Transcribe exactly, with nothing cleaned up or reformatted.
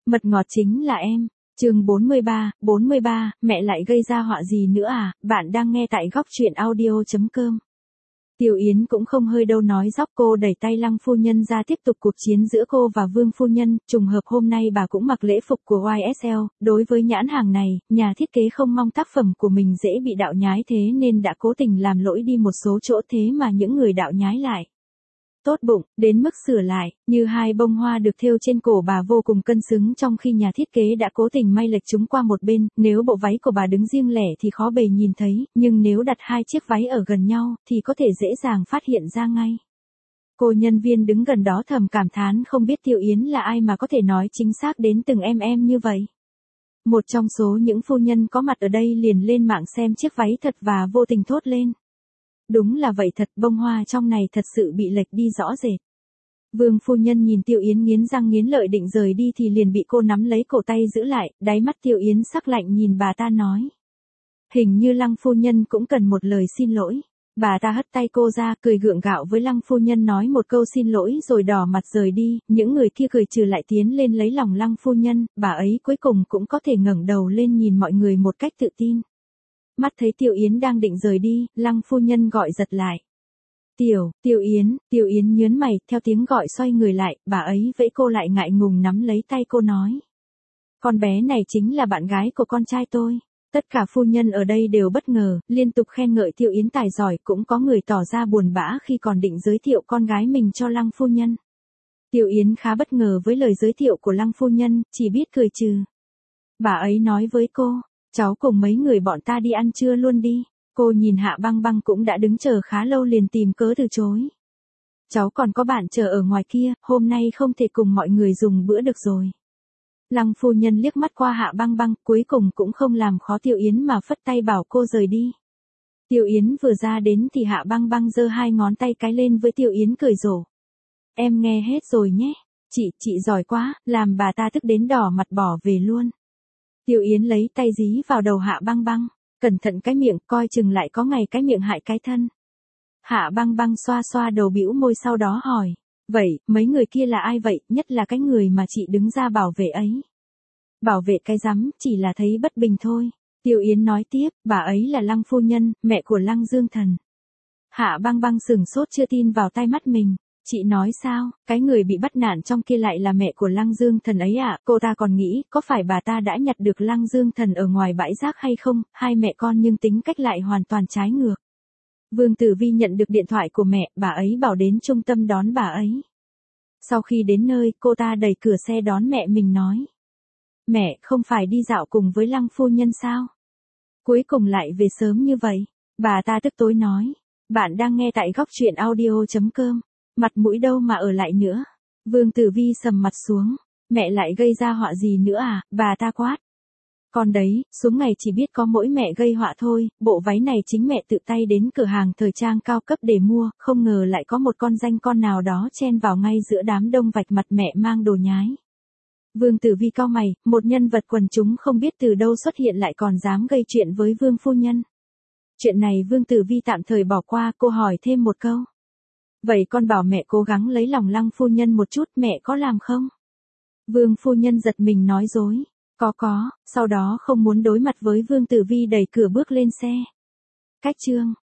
Mật ngọt chính là em. Chương bốn mươi ba, bốn mươi ba, mẹ lại gây ra họa gì nữa à? Bạn đang nghe tại góc truyện audio chấm com. Tiểu Yến cũng không hơi đâu nói dóc, cô đẩy tay Lăng phu nhân ra tiếp tục cuộc chiến giữa cô và Vương phu nhân. Trùng hợp hôm nay bà cũng mặc lễ phục của Y S L, đối với nhãn hàng này, nhà thiết kế không mong tác phẩm của mình dễ bị đạo nhái, thế nên đã cố tình làm lỗi đi một số chỗ, thế mà những người đạo nhái lại tốt bụng, đến mức sửa lại, như hai bông hoa được thêu trên cổ bà vô cùng cân xứng, trong khi nhà thiết kế đã cố tình may lệch chúng qua một bên. Nếu bộ váy của bà đứng riêng lẻ thì khó bề nhìn thấy, nhưng nếu đặt hai chiếc váy ở gần nhau thì có thể dễ dàng phát hiện ra ngay. Cô nhân viên đứng gần đó thầm cảm thán không biết Tiểu Yến là ai mà có thể nói chính xác đến từng em em như vậy. Một trong số những phu nhân có mặt ở đây liền lên mạng xem chiếc váy thật và vô tình thốt lên: đúng là vậy thật, bông hoa trong này thật sự bị lệch đi rõ rệt. Vương phu nhân nhìn Tiểu Yến nghiến răng nghiến lợi định rời đi thì liền bị cô nắm lấy cổ tay giữ lại, đáy mắt Tiểu Yến sắc lạnh nhìn bà ta nói: hình như Lăng phu nhân cũng cần một lời xin lỗi. Bà ta hất tay cô ra, cười gượng gạo với Lăng phu nhân nói một câu xin lỗi rồi đỏ mặt rời đi. Những người kia cười trừ lại tiến lên lấy lòng Lăng phu nhân, bà ấy cuối cùng cũng có thể ngẩng đầu lên nhìn mọi người một cách tự tin. Mắt thấy Tiểu Yến đang định rời đi, Lăng phu nhân gọi giật lại: Tiểu, Tiểu Yến. Tiểu Yến nhớn mày, theo tiếng gọi xoay người lại, bà ấy vẫy cô lại, ngại ngùng nắm lấy tay cô nói: con bé này chính là bạn gái của con trai tôi. Tất cả phu nhân ở đây đều bất ngờ, liên tục khen ngợi Tiểu Yến tài giỏi, cũng có người tỏ ra buồn bã khi còn định giới thiệu con gái mình cho Lăng phu nhân. Tiểu Yến khá bất ngờ với lời giới thiệu của Lăng phu nhân, chỉ biết cười trừ. Bà ấy nói với cô: cháu cùng mấy người bọn ta đi ăn trưa luôn đi. Cô nhìn Hạ Băng Băng cũng đã đứng chờ khá lâu liền tìm cớ từ chối. Cháu còn có bạn chờ ở ngoài kia, hôm nay không thể cùng mọi người dùng bữa được rồi. Lăng phu nhân liếc mắt qua Hạ Băng Băng, cuối cùng cũng không làm khó Tiểu Yến mà phất tay bảo cô rời đi. Tiểu Yến vừa ra đến thì Hạ Băng Băng giơ hai ngón tay cái lên với Tiểu Yến cười rộ: em nghe hết rồi nhé. Chị, chị giỏi quá, làm bà ta tức đến đỏ mặt bỏ về luôn. Tiểu Yến lấy tay dí vào đầu Hạ Băng Băng: cẩn thận cái miệng, coi chừng lại có ngày cái miệng hại cái thân. Hạ Băng Băng xoa xoa đầu bĩu môi, sau đó hỏi: vậy, mấy người kia là ai vậy, nhất là cái người mà chị đứng ra bảo vệ ấy? Bảo vệ cái rắm, chỉ là thấy bất bình thôi. Tiểu Yến nói tiếp: bà ấy là Lăng phu nhân, mẹ của Lăng Dương Thần. Hạ Băng Băng sửng sốt chưa tin vào tai mắt mình. Chị nói sao, cái người bị bắt nạn trong kia lại là mẹ của Lăng Dương Thần ấy à? Cô ta còn nghĩ, có phải bà ta đã nhặt được Lăng Dương Thần ở ngoài bãi rác hay không? Hai mẹ con nhưng tính cách lại hoàn toàn trái ngược. Vương Tử Vi nhận được điện thoại của mẹ, bà ấy bảo đến trung tâm đón bà ấy. Sau khi đến nơi, cô ta đẩy cửa xe đón mẹ mình nói: mẹ, không phải đi dạo cùng với Lăng phu nhân sao? Cuối cùng lại về sớm như vậy. Bà ta tức tối nói: bạn đang nghe tại góc truyện audio chấm com. Mặt mũi đâu mà ở lại nữa. Vương Tử Vi sầm mặt xuống: mẹ lại gây ra họa gì nữa à? Bà ta quát: con đấy, xuống ngày chỉ biết có mỗi mẹ gây họa thôi. Bộ váy này chính mẹ tự tay đến cửa hàng thời trang cao cấp để mua, không ngờ lại có một con danh con nào đó chen vào ngay giữa đám đông vạch mặt mẹ mang đồ nhái. Vương Tử Vi cau mày, một nhân vật quần chúng không biết từ đâu xuất hiện lại còn dám gây chuyện với Vương phu nhân. Chuyện này Vương Tử Vi tạm thời bỏ qua, cô hỏi thêm một câu: vậy con bảo mẹ cố gắng lấy lòng Lăng phu nhân một chút, mẹ có làm không? Vương phu nhân giật mình nói dối: có có. Sau đó không muốn đối mặt với Vương Tử Vi đẩy cửa bước lên xe. Cách chương